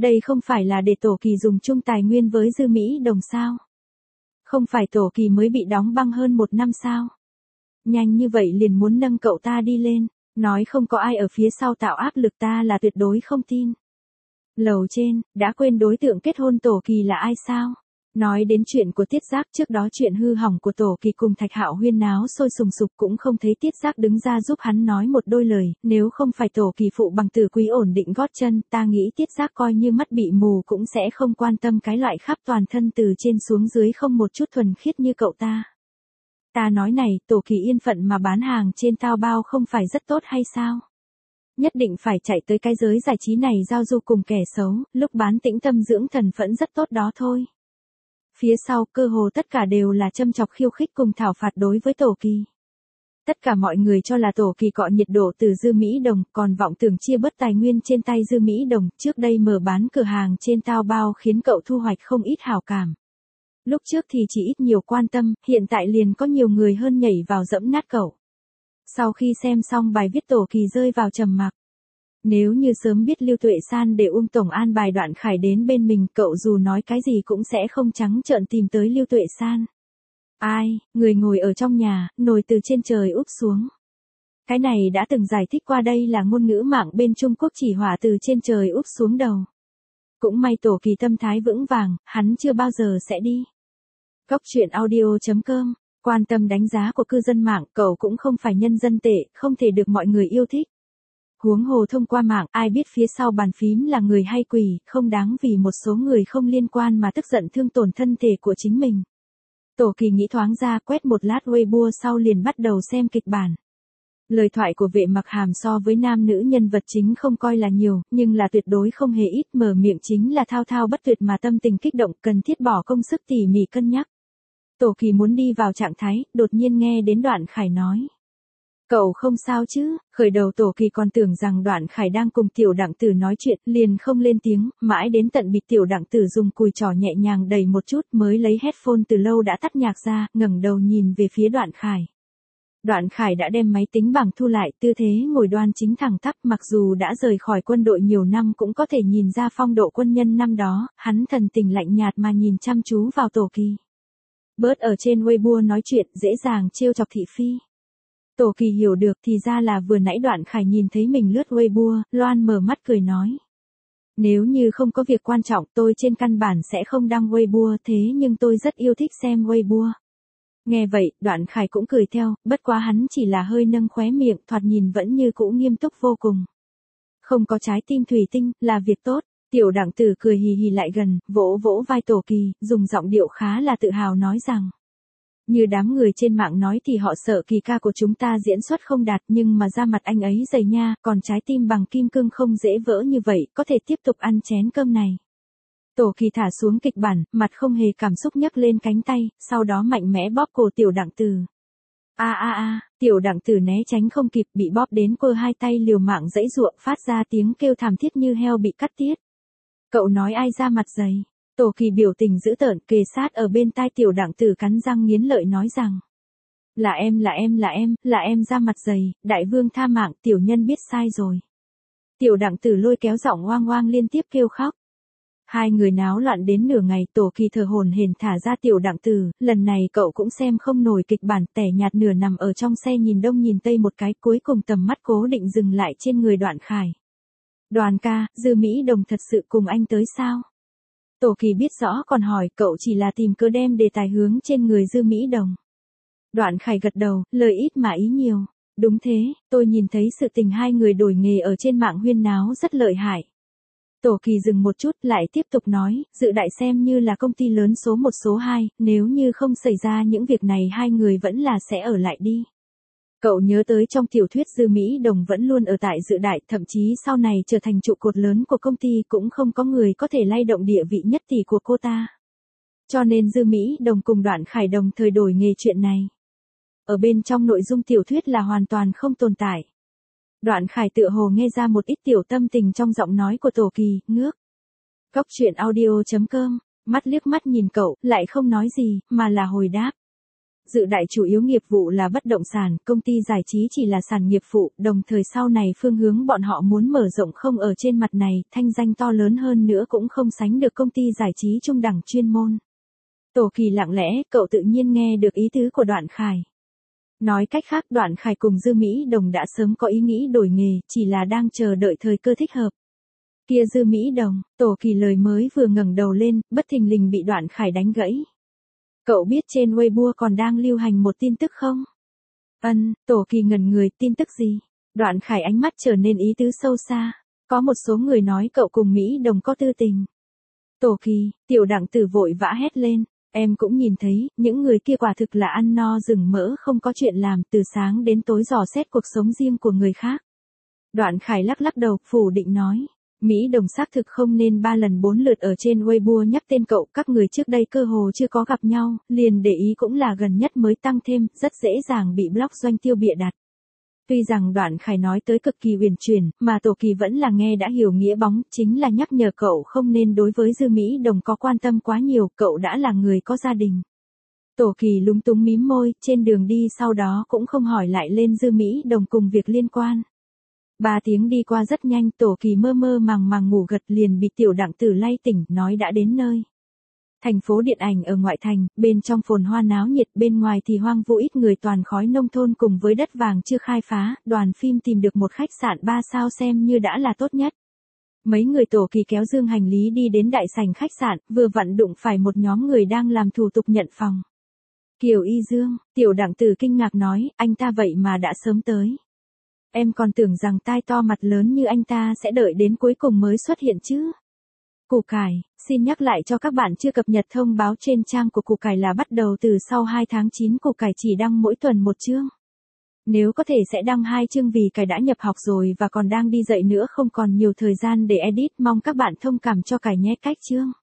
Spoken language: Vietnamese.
Đây không phải là để Tổ Kỳ dùng chung tài nguyên với Dư Mỹ Đồng sao? Không phải Tổ Kỳ mới bị đóng băng hơn 1 năm sao? Nhanh như vậy liền muốn nâng cậu ta đi lên, nói không có ai ở phía sau tạo áp lực ta là tuyệt đối không tin. Lầu trên, đã quên đối tượng kết hôn Tổ Kỳ là ai sao? Nói đến chuyện của Tiết Giác trước đó chuyện hư hỏng của Tổ Kỳ cùng Thạch Hạo huyên náo sôi sùng sục cũng không thấy Tiết Giác đứng ra giúp hắn nói một đôi lời, nếu không phải Tổ Kỳ phụ bằng Tử Quý ổn định gót chân, ta nghĩ Tiết Giác coi như mắt bị mù cũng sẽ không quan tâm cái loại khắp toàn thân từ trên xuống dưới không một chút thuần khiết như cậu ta. Ta nói này, Tổ Kỳ yên phận mà bán hàng trên Taobao không phải rất tốt hay sao? Nhất định phải chạy tới cái giới giải trí này giao du cùng kẻ xấu, lúc bán tĩnh tâm dưỡng thần phẫn rất tốt đó thôi. Phía sau cơ hồ tất cả đều là châm chọc khiêu khích cùng thảo phạt đối với Tổ Kỳ. Tất cả mọi người cho là Tổ Kỳ cọ nhiệt độ từ Dư Mỹ Đồng, còn vọng tưởng chia bớt tài nguyên trên tay Dư Mỹ Đồng, trước đây mở bán cửa hàng trên Taobao khiến cậu thu hoạch không ít hảo cảm. Lúc trước thì chỉ ít nhiều quan tâm, hiện tại liền có nhiều người hơn nhảy vào dẫm nát cậu. Sau khi xem xong bài viết Tổ Kỳ rơi vào trầm mặc. Nếu như sớm biết Lưu Tuệ San để Tổng an bài Đoạn Khải đến bên mình, cậu dù nói cái gì cũng sẽ không trắng trợn tìm tới Lưu Tuệ San. Ai, người ngồi ở trong nhà, nồi từ trên trời úp xuống. Cái này đã từng giải thích qua, đây là ngôn ngữ mạng bên Trung Quốc chỉ hỏa từ trên trời úp xuống đầu. Cũng may Tổ Kỳ tâm thái vững vàng, hắn chưa bao giờ sẽ đi. Góc truyện audio.com, quan tâm đánh giá của cư dân mạng, cậu cũng không phải nhân dân tệ, không thể được mọi người yêu thích. Huống hồ thông qua mạng, ai biết phía sau bàn phím là người hay quỷ, không đáng vì một số người không liên quan mà tức giận thương tổn thân thể của chính mình. Tổ Kỳ nghĩ thoáng ra, quét một lát Weibo sau liền bắt đầu xem kịch bản. Lời thoại của Vệ Mặc Hàm so với nam nữ nhân vật chính không coi là nhiều, nhưng là tuyệt đối không hề ít, mở miệng chính là thao thao bất tuyệt mà tâm tình kích động, cần thiết bỏ công sức tỉ mỉ cân nhắc. Tổ Kỳ muốn đi vào trạng thái, đột nhiên nghe đến Đoạn Khải nói. Cậu không sao chứ? Khởi đầu Tổ Kỳ còn tưởng rằng Đoạn Khải đang cùng Tiểu Đặng Tử nói chuyện, liền không lên tiếng, mãi đến tận bị Tiểu Đặng Tử dùng cùi trỏ nhẹ nhàng đẩy một chút mới lấy headphone từ lâu đã tắt nhạc ra, ngẩng đầu nhìn về phía Đoạn Khải. Đoạn Khải đã đem máy tính bảng thu lại, tư thế ngồi đoan chính thẳng tắp, mặc dù đã rời khỏi quân đội nhiều năm cũng có thể nhìn ra phong độ quân nhân năm đó, hắn thần tình lạnh nhạt mà nhìn chăm chú vào Tổ Kỳ. Bớt ở trên Weibo nói chuyện, dễ dàng trêu chọc thị phi. Tổ Kỳ hiểu được thì ra là vừa nãy Đoạn Khải nhìn thấy mình lướt Weibo, loan mở mắt cười nói. Nếu như không có việc quan trọng tôi trên căn bản sẽ không đăng Weibo, thế nhưng tôi rất yêu thích xem Weibo. Nghe vậy, Đoạn Khải cũng cười theo, bất quá hắn chỉ là hơi nâng khóe miệng, thoạt nhìn vẫn như cũ nghiêm túc vô cùng. Không có trái tim thủy tinh, là việc tốt. Tiểu Đặng Tử cười hì hì lại gần, vỗ vỗ vai Tổ Kỳ, dùng giọng điệu khá là tự hào nói rằng. Như đám người trên mạng nói thì họ sợ Kỳ ca của chúng ta diễn xuất không đạt, nhưng mà da mặt anh ấy dày nha, còn trái tim bằng kim cương không dễ vỡ như vậy, có thể tiếp tục ăn chén cơm này. Tổ Kỳ thả xuống kịch bản, mặt không hề cảm xúc nhấc lên cánh tay, sau đó mạnh mẽ bóp cổ Tiểu Đặng Tử. Tiểu Đặng Tử né tránh không kịp, bị bóp đến quơ hai tay liều mạng giãy giụa, phát ra tiếng kêu thảm thiết như heo bị cắt tiết. Cậu nói ai da mặt dày? Tổ Kỳ biểu tình dữ tợn, kề sát ở bên tai Tiểu Đặng Tử cắn răng nghiến lợi nói rằng. Là em da mặt dày, đại vương tha mạng, tiểu nhân biết sai rồi. Tiểu Đặng Tử lôi kéo giọng oang oang liên tiếp kêu khóc. Hai người náo loạn đến nửa ngày, Tổ Kỳ thở hổn hển thả ra Tiểu Đặng Tử, lần này cậu cũng xem không nổi kịch bản, tẻ nhạt nửa nằm ở trong xe nhìn đông nhìn tây một cái, cuối cùng tầm mắt cố định dừng lại trên người Đoạn Khải. Đoàn ca, Dư Mỹ Đồng thật sự cùng anh tới sao? Tổ Kỳ biết rõ còn hỏi, cậu chỉ là tìm cớ đem đề tài hướng trên người Dư Mỹ Đồng. Đoạn Khải gật đầu, lời ít mà ý nhiều. Đúng thế, tôi nhìn thấy sự tình hai người đổi nghề ở trên mạng huyên náo rất lợi hại. Tổ Kỳ dừng một chút lại tiếp tục nói, Dự Đại xem như là công ty lớn số 1 số 2, nếu như không xảy ra những việc này hai người vẫn là sẽ ở lại đi. Cậu nhớ tới trong tiểu thuyết Dư Mỹ Đồng vẫn luôn ở tại Dự Đại, thậm chí sau này trở thành trụ cột lớn của công ty cũng không có người có thể lay động địa vị nhất tỷ của cô ta. Cho nên Dư Mỹ Đồng cùng Đoạn Khải đồng thời đổi nghề chuyện này. Ở bên trong nội dung tiểu thuyết là hoàn toàn không tồn tại. Đoạn Khải tựa hồ nghe ra một ít tiểu tâm tình trong giọng nói của Tổ Kỳ, ngước. Góc truyện audio.com, mắt liếc mắt nhìn cậu, lại không nói gì, mà là hồi đáp. Dự đại chủ yếu nghiệp vụ là bất động sản, công ty giải trí chỉ là sản nghiệp phụ, đồng thời sau này phương hướng bọn họ muốn mở rộng không ở trên mặt này, thanh danh to lớn hơn nữa cũng không sánh được công ty giải trí trung đẳng chuyên môn. Tổ Kỳ lặng lẽ, cậu tự nhiên nghe được ý tứ của Đoạn Khải. Nói cách khác Đoạn Khải cùng Dư Mỹ Đồng đã sớm có ý nghĩ đổi nghề, chỉ là đang chờ đợi thời cơ thích hợp. Kia Dư Mỹ Đồng, Tổ Kỳ lời mới vừa ngẩng đầu lên, bất thình lình bị Đoạn Khải đánh gãy. Cậu biết trên Weibo còn đang lưu hành một tin tức không? Tổ Kỳ ngẩn người, tin tức gì? Đoạn Khải ánh mắt trở nên ý tứ sâu xa. Có một số người nói cậu cùng Mỹ Đồng có tư tình. Tổ Kỳ, Tiểu Đặng Tử vội vã hét lên. Em cũng nhìn thấy, những người kia quả thực là ăn no rừng mỡ không có chuyện làm, từ sáng đến tối dò xét cuộc sống riêng của người khác. Đoạn Khải lắc lắc đầu, phủ định nói. Mỹ Đồng xác thực không nên 3 lần 4 lượt ở trên Weibo nhắc tên cậu, các người trước đây cơ hồ chưa có gặp nhau, liền để ý cũng là gần nhất mới tăng thêm, rất dễ dàng bị blog doanh tiêu bịa đặt. Tuy rằng Đoạn Khải nói tới cực kỳ huyền chuyển, mà Tổ Kỳ vẫn là nghe đã hiểu nghĩa bóng, chính là nhắc nhở cậu không nên đối với Dư Mỹ Đồng có quan tâm quá nhiều, cậu đã là người có gia đình. Tổ Kỳ lúng túng mím môi, trên đường đi sau đó cũng không hỏi lại lên Dư Mỹ Đồng cùng việc liên quan. 3 tiếng đi qua rất nhanh, Tổ Kỳ mơ mơ màng màng ngủ gật liền bị Tiểu Đặng Tử lay tỉnh, nói đã đến nơi. Thành phố điện ảnh ở ngoại thành, bên trong phồn hoa náo nhiệt, bên ngoài thì hoang vu ít người toàn khói nông thôn cùng với đất vàng chưa khai phá, đoàn phim tìm được một khách sạn 3 sao xem như đã là tốt nhất. Mấy người Tổ Kỳ kéo dương hành lý đi đến đại sảnh khách sạn, vừa vặn đụng phải một nhóm người đang làm thủ tục nhận phòng. Kiều Y Dương, Tiểu Đặng Tử kinh ngạc nói, anh ta vậy mà đã sớm tới. Em còn tưởng rằng tai to mặt lớn như anh ta sẽ đợi đến cuối cùng mới xuất hiện chứ. Củ Cải, xin nhắc lại cho các bạn chưa cập nhật thông báo trên trang của Củ Cải là bắt đầu từ sau 2 tháng 9 Củ Cải chỉ đăng mỗi tuần một chương. Nếu có thể sẽ đăng 2 chương vì Cải đã nhập học rồi và còn đang đi dạy nữa không còn nhiều thời gian để edit, mong các bạn thông cảm cho Cải nhé. Cách chương.